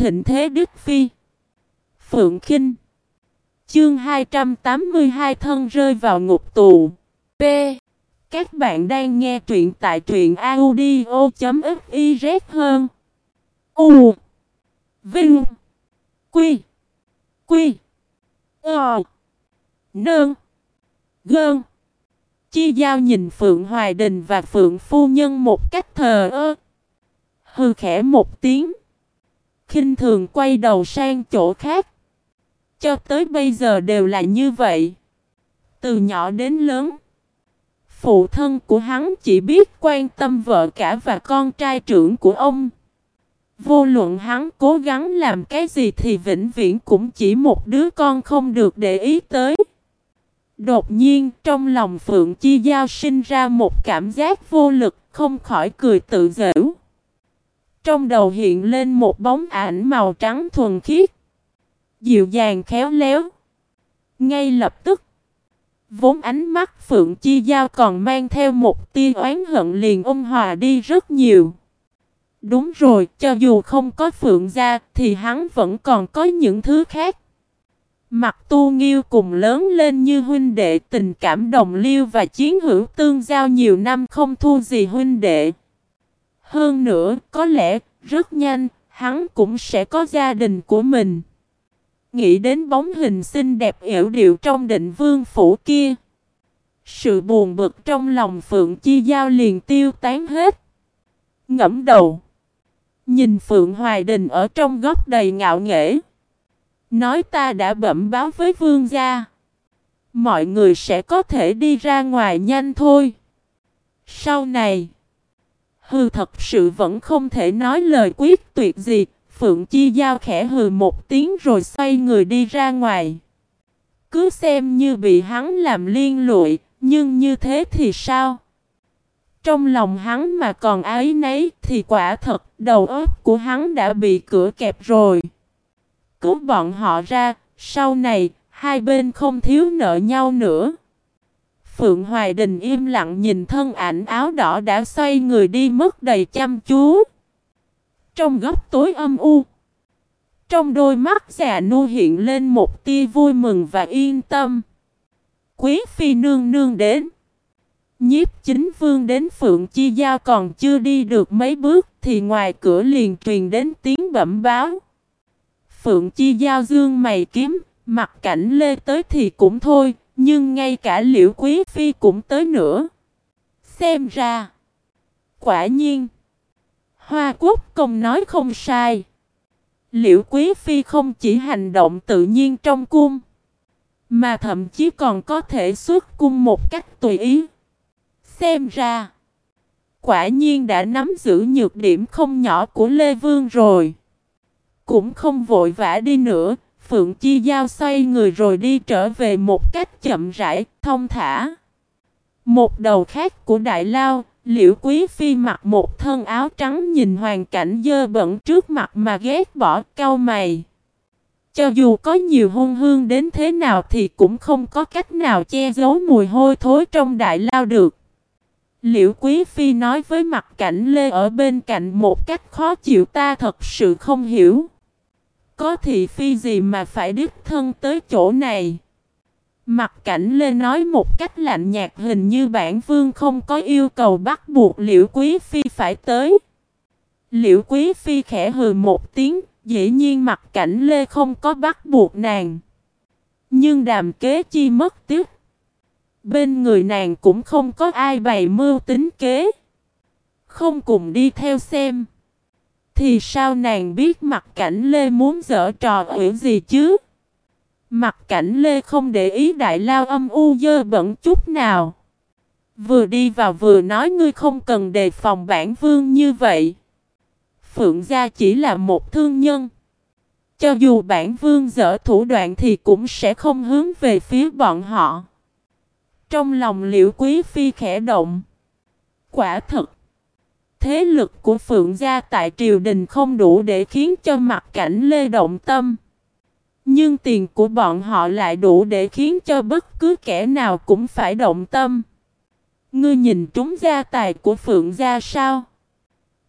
thịnh thế Đức Phi. Phượng Khinh. Chương 282 thân rơi vào ngục tù. P. Các bạn đang nghe truyện tại truyện audio.fiz hơn. U. Vinh. Quy. Quy. Ờ. Nơn. Gơn. Chi Giao nhìn Phượng Hoài Đình và Phượng Phu Nhân một cách thờ ơ. Hừ khẽ một tiếng. Khinh thường quay đầu sang chỗ khác. Cho tới bây giờ đều là như vậy. Từ nhỏ đến lớn, phụ thân của hắn chỉ biết quan tâm vợ cả và con trai trưởng của ông. Vô luận hắn cố gắng làm cái gì thì vĩnh viễn cũng chỉ một đứa con không được để ý tới. Đột nhiên trong lòng Phượng Chi Giao sinh ra một cảm giác vô lực, không khỏi cười tự giễu. Trong đầu hiện lên một bóng ảnh màu trắng thuần khiết, dịu dàng khéo léo. Ngay lập tức, vốn ánh mắt Phượng Chi Giao còn mang theo một tia oán hận liền ôn hòa đi rất nhiều. Đúng rồi, cho dù không có Phượng gia thì hắn vẫn còn có những thứ khác. Mặt Tu Nghiêu cùng lớn lên như huynh đệ, tình cảm đồng liêu và chiến hữu tương giao nhiều năm không thua gì huynh đệ. Hơn nữa, có lẽ rất nhanh hắn cũng sẽ có gia đình của mình. Nghĩ đến bóng hình xinh đẹp yểu điệu trong Định Vương phủ kia, sự buồn bực trong lòng Phượng Chi Giao liền tiêu tán hết. Ngẫm đầu, nhìn Phượng Hoài Đình ở trong góc đầy ngạo nghễ, nói ta đã bẩm báo với vương gia, mọi người sẽ có thể đi ra ngoài nhanh thôi. Sau này, thật sự vẫn không thể nói lời quyết tuyệt gì. Phượng Chi Giao khẽ hừ một tiếng rồi xoay người đi ra ngoài. Cứ xem như bị hắn làm liên lụy, nhưng như thế thì sao? Trong lòng hắn mà còn áy nấy thì quả thật đầu óc của hắn đã bị cửa kẹp rồi. Cứu bọn họ ra, sau này hai bên không thiếu nợ nhau nữa. Phượng Hoài Đình im lặng nhìn thân ảnh áo đỏ đã xoay người đi mất đầy chăm chú. Trong góc tối âm u, trong đôi mắt già nua hiện lên một tia vui mừng và yên tâm. Quý phi nương nương đến. Nhiếp Chính Vương đến. Phượng Chi Giao còn chưa đi được mấy bước thì ngoài cửa liền truyền đến tiếng bẩm báo. Phượng Chi Giao dương mày kiếm, mặt Cảnh Lê tới thì cũng thôi, nhưng ngay cả Liễu Quý phi cũng tới nữa. Xem ra, quả nhiên, Hoa Quốc công nói không sai. Liễu Quý phi không chỉ hành động tự nhiên trong cung, mà thậm chí còn có thể xuất cung một cách tùy ý. Xem ra, quả nhiên đã nắm giữ nhược điểm không nhỏ của Lê Vương rồi. Cũng không vội vã đi nữa, Phượng Chi Giao xoay người rồi đi trở về một cách chậm rãi, thông thả. Một đầu khác của đại lao, Liễu Quý phi mặc một thân áo trắng nhìn hoàn cảnh dơ bẩn trước mặt mà ghét bỏ, cau mày. Cho dù có nhiều hung hương đến thế nào thì cũng không có cách nào che giấu mùi hôi thối trong đại lao được. Liễu Quý phi nói với Mặt Cảnh Lê ở bên cạnh một cách khó chịu, ta thật sự không hiểu. Có thị phi gì mà phải đích thân tới chỗ này? Mặt Cảnh Lê nói một cách lạnh nhạt, hình như bản vương không có yêu cầu bắt buộc Liễu Quý phi phải tới. Liễu Quý phi khẽ hừ một tiếng, dĩ nhiên Mặt Cảnh Lê không có bắt buộc nàng. Nhưng đàm kế chi mất tiếc. Bên người nàng cũng không có ai bày mưu tính kế. Không cùng đi theo xem, thì sao nàng biết Mặt Cảnh Lê muốn giở trò ủy gì chứ? Mặt Cảnh Lê không để ý đại lao âm u dơ bẩn chút nào. Vừa đi vào vừa nói, ngươi không cần đề phòng bản vương như vậy. Phượng gia chỉ là một thương nhân. Cho dù bản vương dở thủ đoạn thì cũng sẽ không hướng về phía bọn họ. Trong lòng Liễu Quý phi khẽ động. Quả thật, thế lực của Phượng gia tại triều đình không đủ để khiến cho Mặt Cảnh Lê động tâm. Nhưng tiền của bọn họ lại đủ để khiến cho bất cứ kẻ nào cũng phải động tâm. Ngươi nhìn trúng gia tài của Phượng gia sao?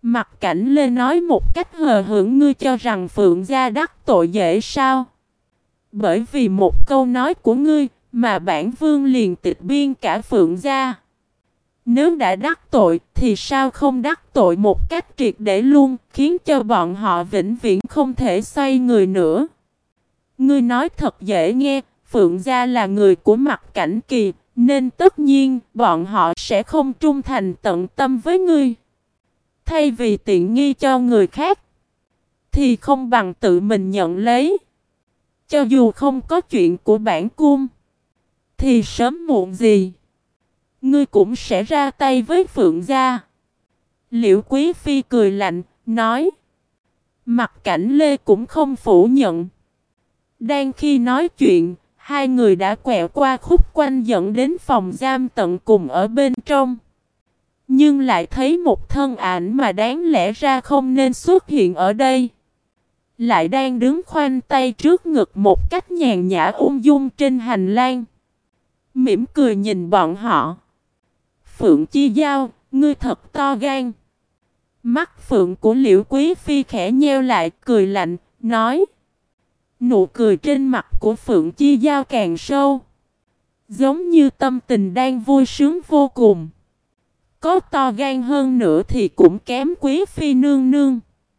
Mặt Cảnh Lê nói một cách hờ hững, ngươi cho rằng Phượng gia đắc tội dễ sao? Bởi vì một câu nói của ngươi mà bản vương liền tịch biên cả Phượng gia. Nếu đã đắc tội thì sao không đắc tội một cách triệt để luôn, khiến cho bọn họ vĩnh viễn không thể xoay người nữa. Ngươi nói thật dễ nghe, Phượng gia là người của Mặt Cảnh Kỳ, nên tất nhiên bọn họ sẽ không trung thành tận tâm với ngươi. Thay vì tiện nghi cho người khác, thì không bằng tự mình nhận lấy. Cho dù không có chuyện của bản cung, thì sớm muộn gì ngươi cũng sẽ ra tay với Phượng gia. Liễu Quý Phi cười lạnh, nói. Mặt Cảnh Lê cũng không phủ nhận. Đang khi nói chuyện, hai người đã quẹo qua khúc quanh dẫn đến phòng giam tận cùng ở bên trong. Nhưng lại thấy một thân ảnh mà đáng lẽ ra không nên xuất hiện ở đây, lại đang đứng khoanh tay trước ngực một cách nhàn nhã ung dung trên hành lang, mỉm cười nhìn bọn họ. Phượng Chi Giao, ngươi thật to gan. Mắt phượng của Liễu Quý Phi khẽ nheo lại, cười lạnh, nói. Nụ cười trên mặt của Phượng Chi Giao càng sâu, giống như tâm tình đang vui sướng vô cùng. Có to gan hơn nữa thì cũng kém Quý Phi nương nương.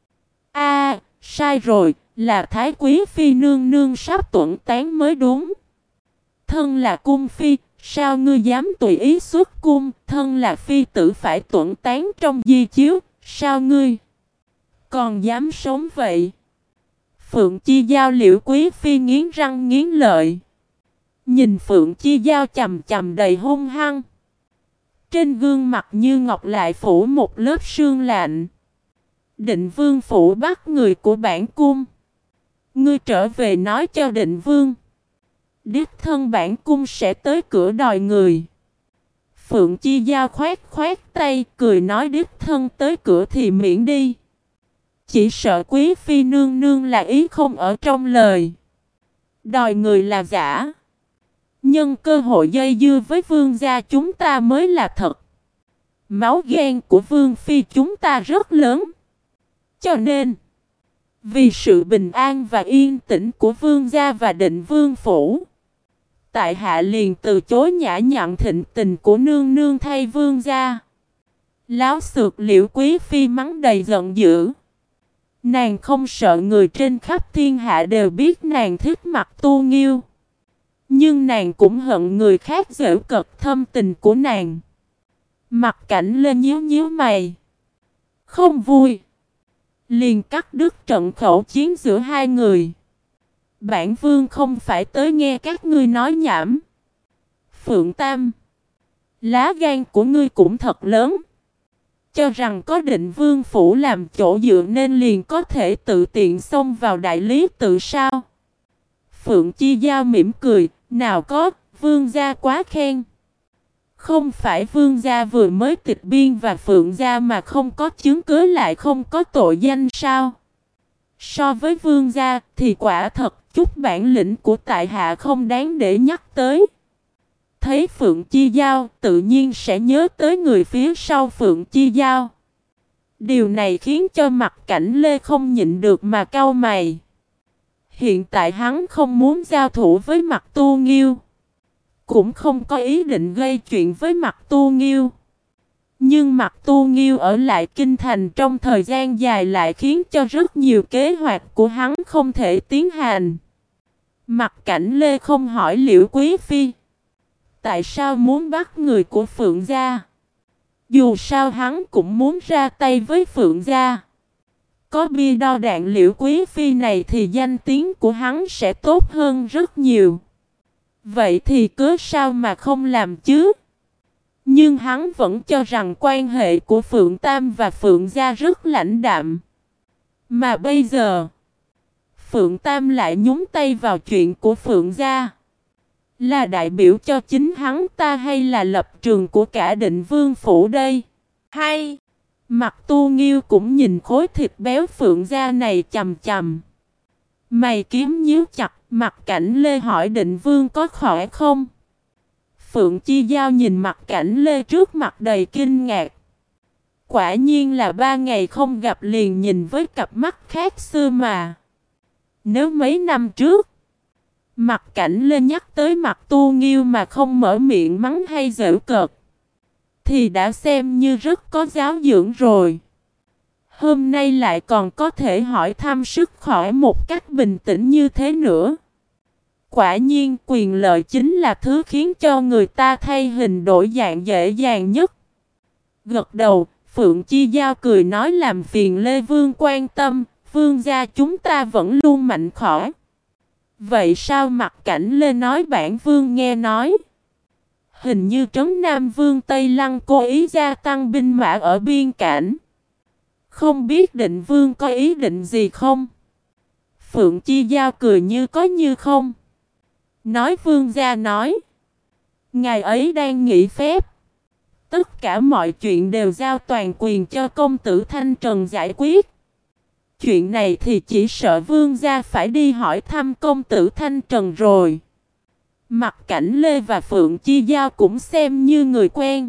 Sai rồi, là Thái Quý Phi nương nương sắp tuẫn tán mới đúng. Thân là cung phi, sao ngươi dám tùy ý xuất cung? Thân là phi tử phải tuẫn tán trong di chiếu, sao ngươi còn dám sống vậy? Phượng Chi Giao Liễu Quý Phi nghiến răng nghiến lợi, nhìn Phượng Chi Giao chầm chầm đầy hung hăng. Trên gương mặt như ngọc lại phủ một lớp sương lạnh. Định Vương phủ bắt người của bản cung, ngươi trở về nói cho Định Vương, đích thân bản cung sẽ tới cửa đòi người. Phượng Chi Giao khoát khoát tay, cười nói đích thân tới cửa thì miễn đi. Chỉ sợ Quý Phi nương nương là ý không ở trong lời. Đòi người là giả, nhân cơ hội dây dưa với vương gia chúng ta mới là thật. Máu ghen của Vương Phi chúng ta rất lớn. Cho nên, vì sự bình an và yên tĩnh của vương gia và Định Vương phủ, tại hạ liền từ chối nhã nhặn thịnh tình của nương nương thay vương gia. Láo xược Liễu Quý Phi mắng đầy giận dữ. Nàng không sợ người trên khắp thiên hạ đều biết nàng thích Mặt Tu Nghiêu, nhưng nàng cũng hận người khác giễu cợt thâm tình của nàng. Mặt Cảnh lên nhíu nhíu mày, không vui, liền cắt đứt trận khẩu chiến giữa hai người. Bản vương không phải tới nghe các ngươi nói nhảm. Phượng Tam, lá gan của ngươi cũng thật lớn. Cho rằng có Định Vương phủ làm chỗ dựa nên liền có thể tự tiện xông vào đại lý tự sao? Phượng Chi Giao mỉm cười, nào có, vương gia quá khen. Không phải vương gia vừa mới tịch biên và Phượng gia mà không có chứng cứ lại không có tội danh sao? So với vương gia thì quả thật chút bản lĩnh của tại hạ không đáng để nhắc tới. Thấy Phượng Chi Giao tự nhiên sẽ nhớ tới người phía sau Phượng Chi Giao. Điều này khiến cho Mặt Cảnh Lê không nhịn được mà cau mày. Hiện tại hắn không muốn giao thủ với Mặt Tu Nghiêu, cũng không có ý định gây chuyện với Mặt Tu Nghiêu. Nhưng Mặt Tu Nghiêu ở lại kinh thành trong thời gian dài lại khiến cho rất nhiều kế hoạch của hắn không thể tiến hành. Mặt Cảnh Lê không hỏi Liễu Quý Phi tại sao muốn bắt người của Phượng gia. Dù sao hắn cũng muốn ra tay với Phượng gia. Có bia đo đạn Liễu Quý Phi này thì danh tiếng của hắn sẽ tốt hơn rất nhiều. Vậy thì cớ sao mà không làm chứ? Nhưng hắn vẫn cho rằng quan hệ của Phượng Tam và Phượng gia rất lãnh đạm. Mà bây giờ, Phượng Tam lại nhúng tay vào chuyện của Phượng gia. Là đại biểu cho chính hắn ta hay là lập trường của cả Định Vương phủ đây? Hay, Mặt Tu Nghiêu cũng nhìn khối thịt béo Phượng gia này chằm chằm. Mày kiếm nhíu chặt, Mặt Cảnh Lê hỏi Định Vương có khỏe không? Phượng Chi Giao nhìn Mặt Cảnh Lê trước mặt đầy kinh ngạc. Quả nhiên là 3 ngày không gặp liền nhìn với cặp mắt khác xưa mà. Nếu mấy năm trước, Mặt Cảnh lên nhắc tới Mặt Tu Nghiêu mà không mở miệng mắng hay giễu cợt, thì đã xem như rất có giáo dưỡng rồi. Hôm nay lại còn có thể hỏi thăm sức khỏe một cách bình tĩnh như thế nữa. Quả nhiên quyền lợi chính là thứ khiến cho người ta thay hình đổi dạng dễ dàng nhất. Gật đầu, Phượng Chi Giao cười nói làm phiền Lê Vương quan tâm, Vương gia chúng ta vẫn luôn mạnh khỏe. Vậy sao Mặt Cảnh Lê nói bản Vương nghe nói? Hình như Trấn Nam Vương Tây Lăng cố ý gia tăng binh mã ở biên cảnh. Không biết Định Vương có ý định gì không? Phượng Chi Giao cười như có như không. Nói Vương gia nói. Ngày ấy đang nghỉ phép. Tất cả mọi chuyện đều giao toàn quyền cho công tử Thanh Trần giải quyết. Chuyện này thì chỉ sợ Vương gia phải đi hỏi thăm công tử Thanh Trần rồi. Mặt Cảnh Lê và Phượng Chi Giao cũng xem như người quen,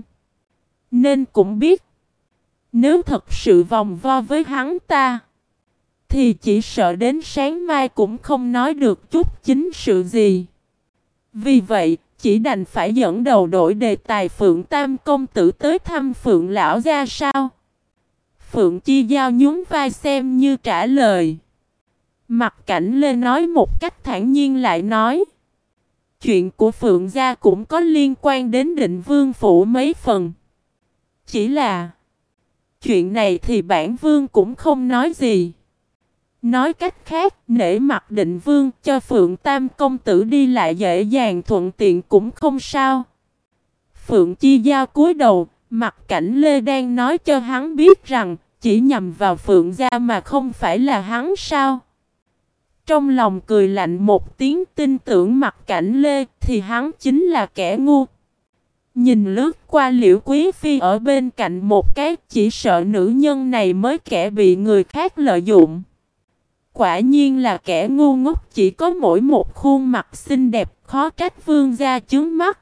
nên cũng biết nếu thật sự vòng vo với hắn ta, thì chỉ sợ đến sáng mai cũng không nói được chút chính sự gì. Vì vậy, chỉ đành phải dẫn đầu đổi đề tài Phượng Tam công tử tới thăm Phượng lão gia sao. Phượng Chi Giao nhún vai xem như trả lời. Mặt Cảnh Lê nói một cách thản nhiên lại nói. Chuyện của Phượng gia cũng có liên quan đến Định Vương phủ mấy phần. Chỉ là chuyện này thì bản Vương cũng không nói gì. Nói cách khác, nể mặt Định Vương cho Phượng Tam công tử đi lại dễ dàng thuận tiện cũng không sao. Phượng Chi Giao cúi đầu, Mặt Cảnh Lê đang nói cho hắn biết rằng chỉ nhằm vào Phượng gia mà không phải là hắn sao. Trong lòng cười lạnh một tiếng, tin tưởng Mặt Cảnh Lê thì hắn chính là kẻ ngu. Nhìn lướt qua Liễu Quý Phi ở bên cạnh một cái, chỉ sợ nữ nhân này mới kẻ bị người khác lợi dụng. Quả nhiên là kẻ ngu ngốc, chỉ có mỗi một khuôn mặt xinh đẹp, khó trách Vương gia chướng mắt.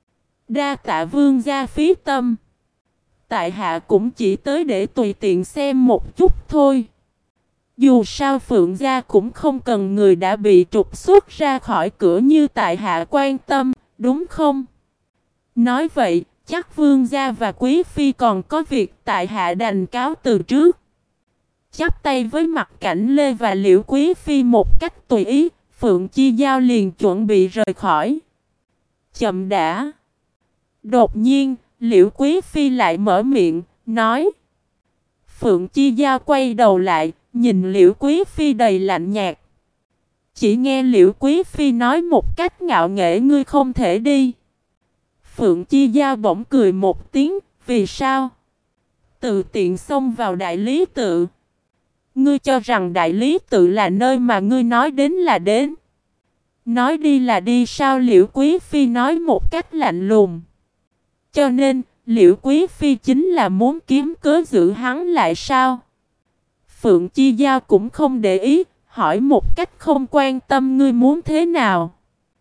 Đa tạ Vương gia phí tâm. Tại hạ cũng chỉ tới để tùy tiện xem một chút thôi. Dù sao Phượng gia cũng không cần người đã bị trục xuất ra khỏi cửa như tại hạ quan tâm, đúng không? Nói vậy, chắc Vương gia và Quý Phi còn có việc, tại hạ đành cáo từ trước. Chắp tay với Mặt Cảnh Lê và Liễu Quý Phi một cách tùy ý, Phượng Chi Giao liền chuẩn bị rời khỏi. Chậm đã. Đột nhiên, Liễu Quý Phi lại mở miệng, nói. Phượng Chi Giao quay đầu lại, nhìn Liễu Quý Phi đầy lạnh nhạt. Chỉ nghe Liễu Quý Phi nói một cách ngạo nghễ, ngươi không thể đi. Phượng Chi Giao bỗng cười một tiếng, vì sao? Tự tiện xông vào Đại Lý Tự. Ngươi cho rằng Đại Lý Tự là nơi mà ngươi nói đến là đến. Nói đi là đi sao? Liễu Quý Phi nói một cách lạnh lùng. Cho nên, Liễu Quý Phi chính là muốn kiếm cớ giữ hắn lại sao? Phượng Chi Giao cũng không để ý, hỏi một cách không quan tâm, ngươi muốn thế nào?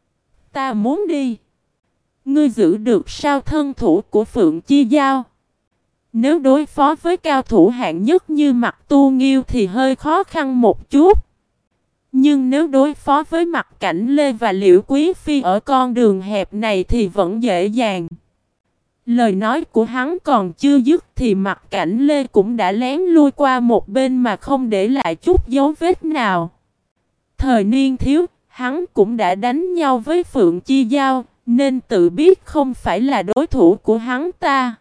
Ta muốn đi. Ngươi giữ được sao? Thân thủ của Phượng Chi Giao, nếu đối phó với cao thủ hạng nhất như Mặt Tu Nghiêu thì hơi khó khăn một chút. Nhưng nếu đối phó với Mặt Cảnh Lê và Liễu Quý Phi ở con đường hẹp này thì vẫn dễ dàng. Lời nói của hắn còn chưa dứt thì Mặt Cảnh Lê cũng đã lén lui qua một bên mà không để lại chút dấu vết nào. Thời niên thiếu, hắn cũng đã đánh nhau với Phượng Chi Giao, nên tự biết không phải là đối thủ của hắn ta.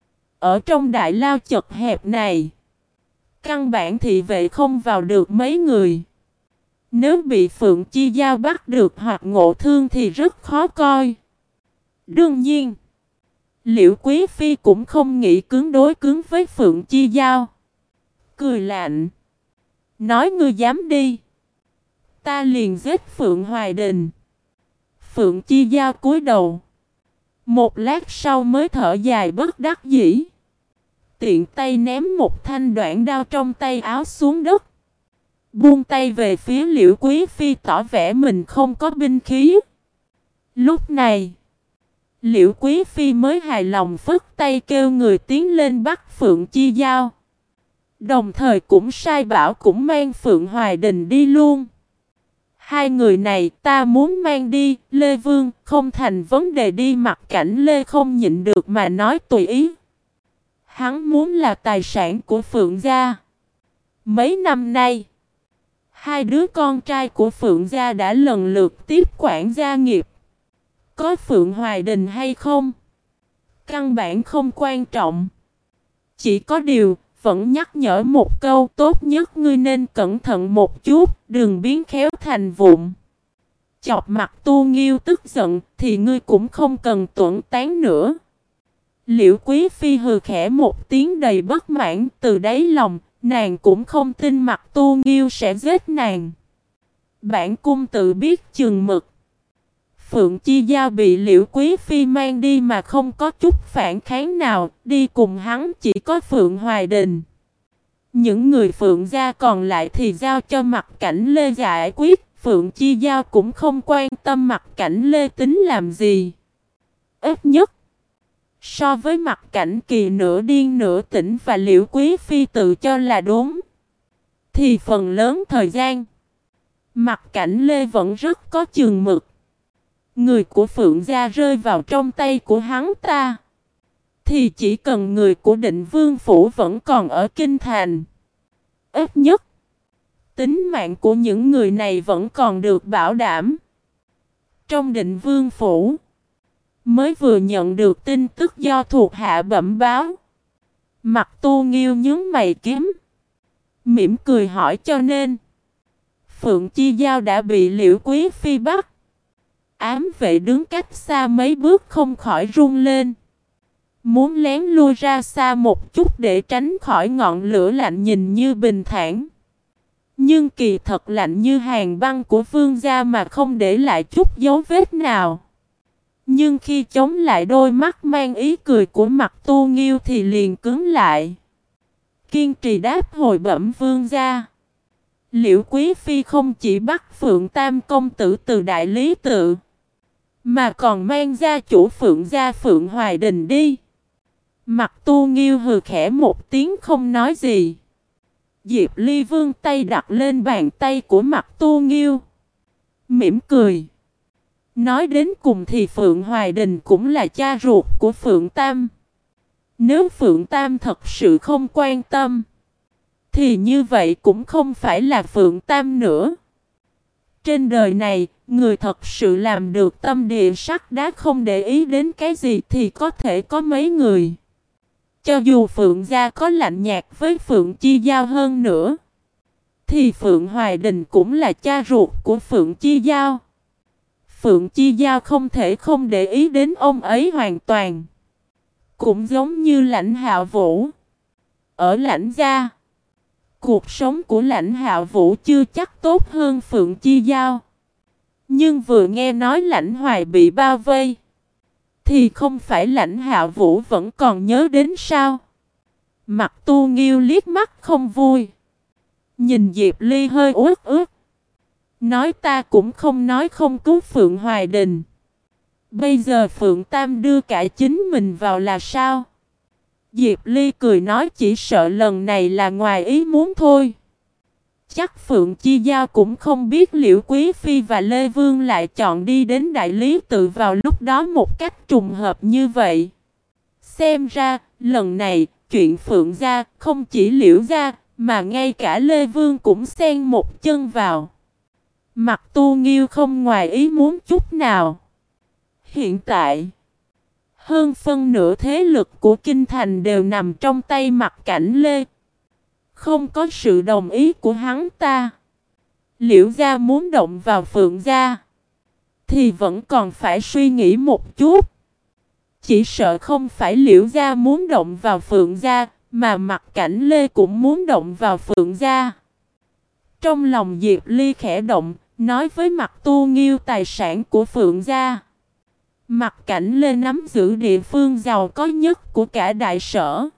Ở trong đại lao chật hẹp này, căn bản thị vệ không vào được mấy người. Nếu bị Phượng Chi Giao bắt được hoặc ngộ thương thì rất khó coi. Đương nhiên, Liễu Quý Phi cũng không nghĩ cứng đối cứng với Phượng Chi Giao. Cười lạnh, nói ngươi dám đi, ta liền giết Phượng Hoài Đình. Phượng Chi Giao cúi đầu, một lát sau mới thở dài bất đắc dĩ. Tiện tay ném một thanh đoạn đao trong tay áo xuống đất, buông tay về phía Liễu Quý Phi tỏ vẻ mình không có binh khí. Lúc này, Liễu Quý Phi mới hài lòng phất tay kêu người tiến lên bắt Phượng Chi Giao. Đồng thời cũng sai bảo cũng mang Phượng Hoài Đình đi luôn. Hai người này ta muốn mang đi, Lê Vương, không thành vấn đề đi. Mặt Cảnh Lê không nhịn được mà nói tùy ý. Hắn muốn là tài sản của Phượng gia. Mấy năm nay, hai đứa con trai của Phượng gia đã lần lượt tiếp quản gia nghiệp. Có Phượng Hoài Đình hay không? Căn bản không quan trọng. Chỉ có điều, vẫn nhắc nhở một câu, tốt nhất ngươi nên cẩn thận một chút, đừng biến khéo thành vụn. Chọc mặt Tu Nghiêu tức giận, thì ngươi cũng không cần tuẫn tán nữa. Liễu Quý Phi hừ khẽ một tiếng đầy bất mãn, từ đáy lòng, nàng cũng không tin mặt Tu Nghiêu sẽ giết nàng. Bản cung tự biết chừng mực. Phượng Chi Giao bị Liễu Quý Phi mang đi mà không có chút phản kháng nào, đi cùng hắn chỉ có Phượng Hoài Đình. Những người Phượng gia còn lại thì giao cho Mặt Cảnh Lê giải quyết, Phượng Chi Giao cũng không quan tâm Mặt Cảnh Lê tính làm gì. Ít nhất, so với Mặt Cảnh Kỳ nửa điên nửa tỉnh và Liễu Quý Phi tự cho là đúng, thì phần lớn thời gian, Mặt Cảnh Lê vẫn rất có chừng mực. Người của Phượng gia rơi vào trong tay của hắn ta, thì chỉ cần người của Định Vương Phủ vẫn còn ở Kinh Thành. Ít nhất, tính mạng của những người này vẫn còn được bảo đảm. Trong Định Vương Phủ, mới vừa nhận được tin tức do thuộc hạ bẩm báo. Mặt Tu Nghiêu nhướng mày kiếm, mỉm cười hỏi cho nên Phượng Chi Giao đã bị Liễu Quý Phi bắt. Ám vệ đứng cách xa mấy bước không khỏi run lên. Muốn lén lui ra xa một chút để tránh khỏi ngọn lửa lạnh nhìn như bình thản, nhưng kỳ thật lạnh như hàn băng của vương gia mà không để lại chút dấu vết nào. Nhưng khi chống lại đôi mắt mang ý cười của Mặt Tu Nghiêu thì liền cứng lại. Kiên trì đáp hồi bẩm vương gia. Liễu Quý Phi không chỉ bắt Phượng Tam công tử từ đại lý tự, mà còn mang gia chủ Phượng gia Phượng Hoài Đình đi. Mặt Tu Nghiêu hừ khẽ một tiếng không nói gì. Diệp Ly vươn tay đặt lên bàn tay của Mặt Tu Nghiêu, mỉm cười. Nói đến cùng thì Phượng Hoài Đình cũng là cha ruột của Phượng Tam. Nếu Phượng Tam thật sự không quan tâm, thì như vậy cũng không phải là Phượng Tam nữa. Trên đời này, người thật sự làm được tâm địa sắt đá không để ý đến cái gì thì có thể có mấy người. Cho dù Phượng gia có lạnh nhạt với Phượng Chi Giao hơn nữa, thì Phượng Hoài Đình cũng là cha ruột của Phượng Chi Giao. Phượng Chi Giao không thể không để ý đến ông ấy hoàn toàn. Cũng giống như Lãnh Hạo Vũ. Ở Lãnh gia, cuộc sống của Lãnh Hạo Vũ chưa chắc tốt hơn Phượng Chi Giao. Nhưng vừa nghe nói Lãnh Hoài bị bao vây, thì không phải Lãnh Hạo Vũ vẫn còn nhớ đến sao? Mặt Tu Nghiêu liếc mắt không vui. Nhìn Diệp Ly hơi uất ức. Nói ta cũng không nói không cứu Phượng Hoài Đình. Bây giờ Phượng Tam đưa cả chính mình vào là sao? Diệp Ly cười nói chỉ sợ lần này là ngoài ý muốn thôi. Chắc Phượng Chi Giao cũng không biết Liễu Quý Phi và Lê Vương lại chọn đi đến Đại Lý Tự vào lúc đó một cách trùng hợp như vậy. Xem ra, lần này, chuyện Phượng gia không chỉ Liễu gia, mà ngay cả Lê Vương cũng xen một chân vào. Mặt Tu Nghiêu không ngoài ý muốn chút nào. Hiện tại, hơn phân nửa thế lực của Kinh Thành đều nằm trong tay Mặt Cảnh Lê. Không có sự đồng ý của hắn ta, Liễu gia muốn động vào Phượng gia, thì vẫn còn phải suy nghĩ một chút. Chỉ sợ không phải Liễu gia muốn động vào Phượng gia, mà Mặt Cảnh Lê cũng muốn động vào Phượng gia. Trong lòng Diệp Ly khẽ động, nói với Mặt Tu Nghiêu tài sản của Phượng gia. Mặt Cảnh Lê nắm giữ địa phương giàu có nhất của cả đại sở.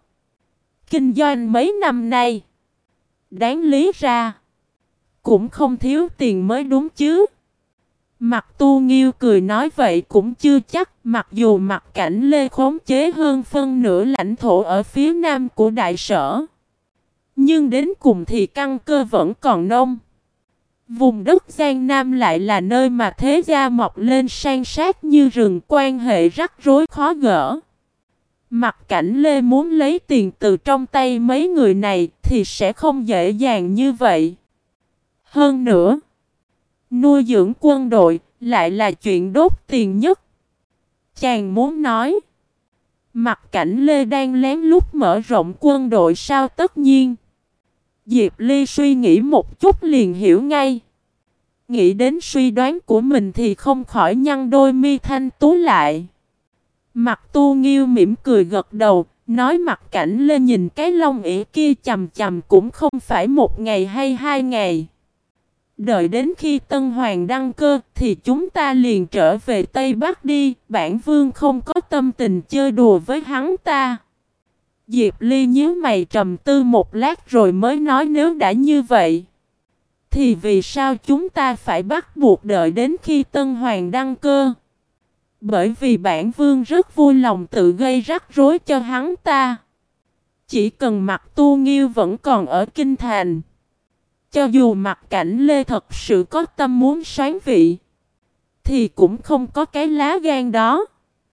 Kinh doanh mấy năm nay, đáng lý ra cũng không thiếu tiền mới đúng chứ. Mặt Tu Nghiêu cười nói vậy cũng chưa chắc, mặc dù Mặt Cảnh Lê khống chế hơn phân nửa lãnh thổ ở phía nam của đại sở. Nhưng đến cùng thì căn cơ vẫn còn nông. Vùng đất Giang Nam lại là nơi mà thế gia mọc lên san sát như rừng, quan hệ rắc rối khó gỡ. Mặt Cảnh Lê muốn lấy tiền từ trong tay mấy người này thì sẽ không dễ dàng như vậy. Hơn nữa, nuôi dưỡng quân đội lại là chuyện đốt tiền nhất. Chàng muốn nói, Mặt Cảnh Lê đang lén lút mở rộng quân đội sao? Tất nhiên. Diệp Ly suy nghĩ một chút liền hiểu ngay. Nghĩ đến suy đoán của mình thì không khỏi nhăn đôi mi thanh tú lại. Mặt Tu Nghiêu mỉm cười gật đầu, nói Mặt Cảnh Lê nhìn cái lông ỉ kia chằm chằm cũng không phải một ngày hay 2 ngày. Đợi đến khi Tân Hoàng đăng cơ thì chúng ta liền trở về Tây Bắc đi, bản vương không có tâm tình chơi đùa với hắn ta. Diệp Ly nhíu mày trầm tư một lát rồi mới nói, nếu đã như vậy thì vì sao chúng ta phải bắt buộc đợi đến khi Tân Hoàng đăng cơ? Bởi vì bản vương rất vui lòng tự gây rắc rối cho hắn ta. Chỉ cần Mặt Tu Nghiêu vẫn còn ở kinh thành, cho dù Mặt Cảnh Lê thật sự có tâm muốn soán vị, thì cũng không có cái lá gan đó.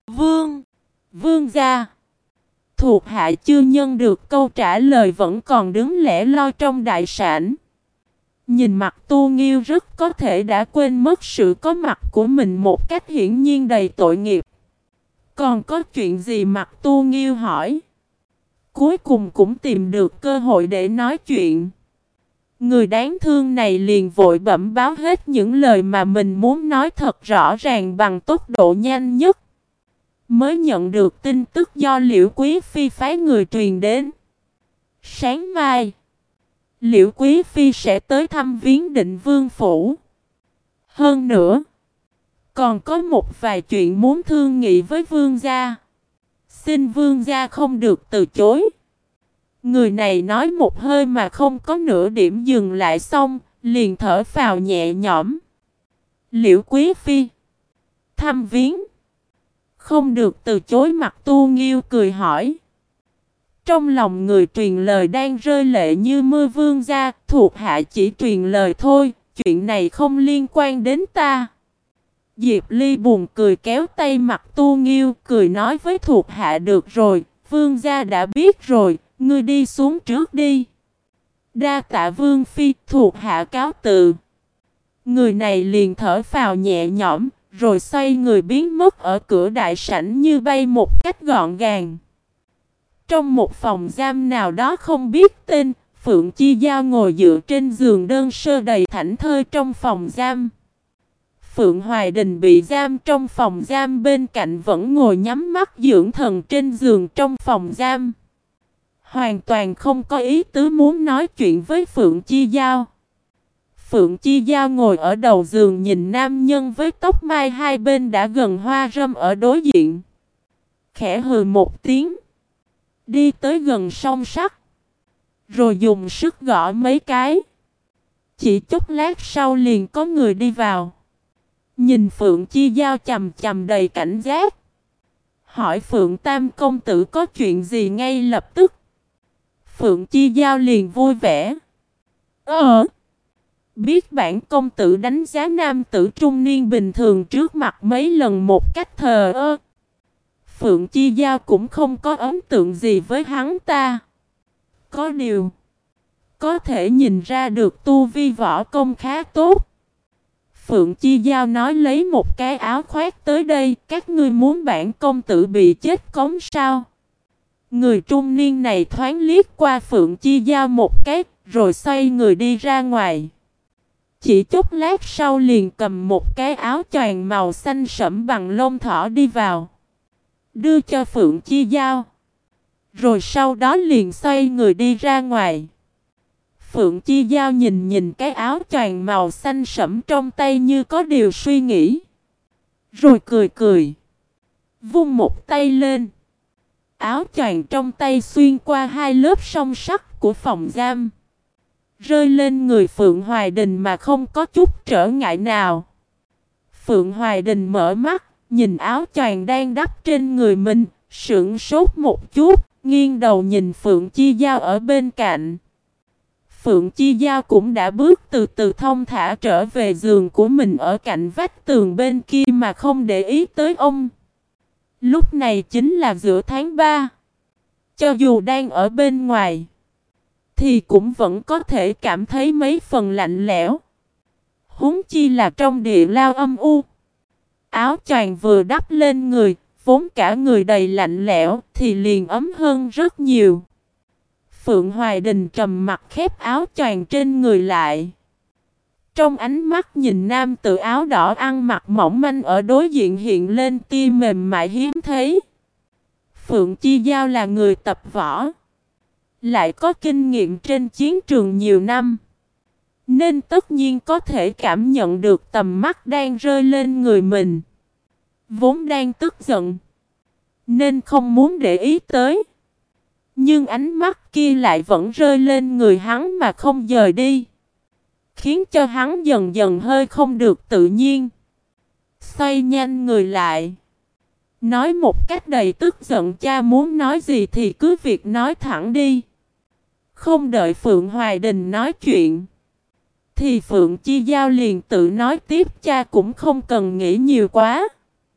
Vương gia. Thuộc hạ chưa nhận được câu trả lời vẫn còn đứng lẻ loi trong đại sảnh. Nhìn Mặt Tu Nghiêu rất có thể đã quên mất sự có mặt của mình một cách hiển nhiên đầy tội nghiệp. Còn có chuyện gì? Mặt Tu Nghiêu hỏi. Cuối cùng cũng tìm được cơ hội để nói chuyện. Người đáng thương này liền vội bẩm báo hết những lời mà mình muốn nói thật rõ ràng bằng tốc độ nhanh nhất. Mới nhận được tin tức do Liễu Quý Phi phái người truyền đến. Sáng mai, Liễu Quý Phi sẽ tới thăm viếng Định Vương phủ. Hơn nữa, còn có một vài chuyện muốn thương nghị với vương gia. Xin vương gia không được từ chối. Người này nói một hơi mà không có nửa điểm dừng lại, xong liền thở phào nhẹ nhõm. Liễu Quý Phi thăm viếng không được từ chối? Mặt Tu Nghiêu cười hỏi. Trong lòng người truyền lời đang rơi lệ như mưa. Vương gia, thuộc hạ chỉ truyền lời thôi, chuyện này không liên quan đến ta. Diệp Ly buồn cười kéo tay Mặt Tu Nghiêu, cười nói với thuộc hạ, được rồi, vương gia đã biết rồi, ngươi đi xuống trước đi. Đa tạ vương phi, thuộc hạ cáo từ. Người này liền thở phào nhẹ nhõm, rồi xoay người biến mất ở cửa đại sảnh như bay một cách gọn gàng. Trong một phòng giam nào đó không biết tên, Phượng Chi Giao ngồi dựa trên giường đơn sơ đầy thảnh thơi trong phòng giam. Phượng Hoài Đình bị giam trong phòng giam bên cạnh vẫn ngồi nhắm mắt dưỡng thần trên giường trong phòng giam. Hoàn toàn không có ý tứ muốn nói chuyện với Phượng Chi Giao. Phượng Chi Giao ngồi ở đầu giường nhìn nam nhân với tóc mai hai bên đã gần hoa râm ở đối diện. Khẽ hừ một tiếng, đi tới gần song sắt, rồi dùng sức gõ mấy cái. Chỉ chốc lát sau liền có người đi vào. Nhìn Phượng Chi Giao chằm chằm đầy cảnh giác, hỏi Phượng Tam công tử có chuyện gì ngay lập tức. Phượng Chi Giao liền vui vẻ. Biết bản công tử đánh giá nam tử trung niên bình thường trước mặt mấy lần một cách thờ ơ. Phượng Chi Giao cũng không có ấn tượng gì với hắn ta. Có điều, có thể nhìn ra được tu vi võ công khá tốt. Phượng Chi Giao nói, lấy một cái áo khoác tới đây, các ngươi muốn bản công tử bị chết cống sao? Người trung niên này thoáng liếc qua Phượng Chi Giao một cái, rồi xoay người đi ra ngoài. Chỉ chút lát sau liền cầm một cái áo choàng màu xanh sẫm bằng lông thỏ đi vào, đưa cho Phượng Chi Giao. Rồi sau đó liền xoay người đi ra ngoài. Phượng Chi Giao nhìn cái áo choàng màu xanh sẫm trong tay như có điều suy nghĩ. Rồi cười cười, vung một tay lên. Áo choàng trong tay xuyên qua hai lớp song sắt của phòng giam, rơi lên người Phượng Hoài Đình mà không có chút trở ngại nào. Phượng Hoài Đình mở mắt, nhìn áo choàng đang đắp trên người mình, sững sốt một chút, nghiêng đầu nhìn Phượng Chi Giao ở bên cạnh. Phượng Chi Giao cũng đã bước từ từ thong thả trở về giường của mình ở cạnh vách tường bên kia mà không để ý tới ông. Lúc này chính là giữa tháng 3. Cho dù đang ở bên ngoài, thì cũng vẫn có thể cảm thấy mấy phần lạnh lẽo. Huống chi là trong địa lao âm u. Áo choàng vừa đắp lên người, vốn cả người đầy lạnh lẽo, thì liền ấm hơn rất nhiều. Phượng Hoài Đình trầm mặt khép áo choàng trên người lại. Trong ánh mắt nhìn nam tử áo đỏ ăn mặc mỏng manh ở đối diện hiện lên tia mềm mại hiếm thấy. Phượng Chi Giao là người tập võ, lại có kinh nghiệm trên chiến trường nhiều năm, nên tất nhiên có thể cảm nhận được tầm mắt đang rơi lên người mình. Vốn đang tức giận, nên không muốn để ý tới. Nhưng ánh mắt kia lại vẫn rơi lên người hắn mà không dời đi, khiến cho hắn dần dần hơi không được tự nhiên. Xoay nhanh người lại, nói một cách đầy tức giận, cha muốn nói gì thì cứ việc nói thẳng đi. Không đợi Phượng Hoài Đình nói chuyện, thì Phượng Chi Giao liền tự nói tiếp, cha cũng không cần nghĩ nhiều quá.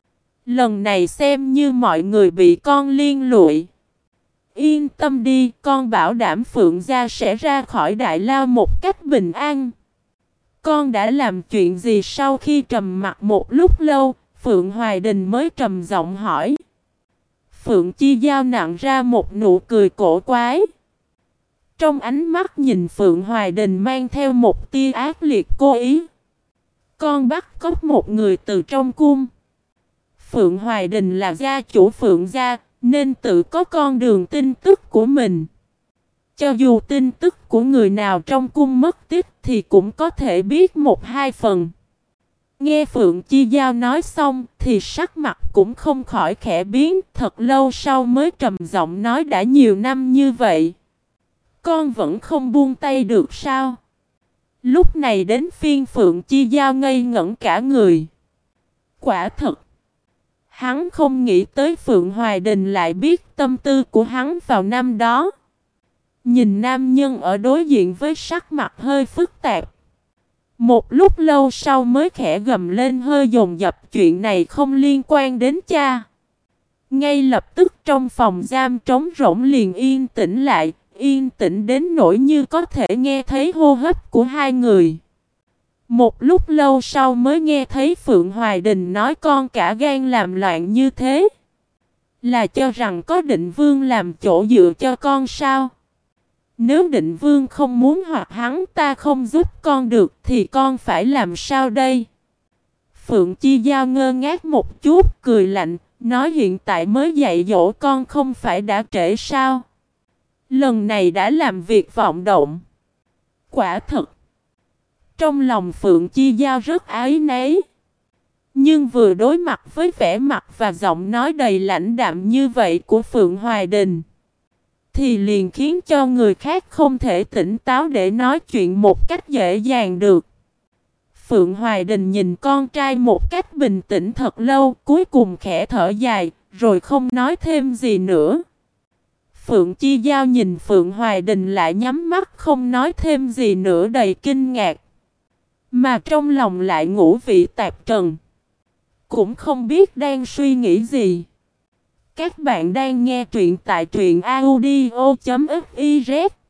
Lần này xem như mọi người bị con liên lụy. Yên tâm đi, con bảo đảm Phượng gia sẽ ra khỏi đại lao một cách bình an. Con đã làm chuyện gì? Sau khi trầm mặc một lúc lâu, Phượng Hoài Đình mới trầm giọng hỏi. Phượng Chi Giao nặn ra một nụ cười cổ quái. Trong ánh mắt nhìn Phượng Hoài Đình mang theo một tia ác liệt cố ý. Con bắt cóc một người từ trong cung. Phượng Hoài Đình là gia chủ Phượng gia, nên tự có con đường tin tức của mình. Cho dù tin tức của người nào trong cung mất tích thì cũng có thể biết một hai phần. Nghe Phượng Chi Giao nói xong thì sắc mặt cũng không khỏi khẽ biến, thật lâu sau mới trầm giọng nói, đã nhiều năm như vậy, con vẫn không buông tay được sao? Lúc này đến phiên Phượng Chi Giao ngây ngẩn cả người. Quả thật, hắn không nghĩ tới Phượng Hoài Đình lại biết tâm tư của hắn vào năm đó. Nhìn nam nhân ở đối diện với sắc mặt hơi phức tạp, một lúc lâu sau mới khẽ gầm lên hơi dồn dập, chuyện này không liên quan đến cha. Ngay lập tức trong phòng giam trống rỗng liền yên tĩnh lại, yên tĩnh đến nỗi như có thể nghe thấy hô hấp của hai người. Một lúc lâu sau mới nghe thấy Phượng Hoài Đình nói, con cả gan làm loạn như thế, là cho rằng có Định Vương làm chỗ dựa cho con sao? Nếu Định Vương không muốn hoặc hắn ta không giúp con được thì con phải làm sao đây? Phượng Chi Giao ngơ ngác một chút, cười lạnh, nói hiện tại mới dạy dỗ con không phải đã trễ sao? Lần này đã làm việc vọng động. Quả thật, trong lòng Phượng Chi Giao rất áy náy. Nhưng vừa đối mặt với vẻ mặt và giọng nói đầy lãnh đạm như vậy của Phượng Hoài Đình, thì liền khiến cho người khác không thể tỉnh táo để nói chuyện một cách dễ dàng được. Phượng Hoài Đình nhìn con trai một cách bình tĩnh thật lâu, cuối cùng khẽ thở dài, rồi không nói thêm gì nữa. Phượng Chi Giao nhìn Phượng Hoài Đình lại nhắm mắt không nói thêm gì nữa, đầy kinh ngạc. Mà trong lòng lại ngũ vị tạp trần, cũng không biết đang suy nghĩ gì. Các bạn đang nghe truyện tại truyện audio.fiz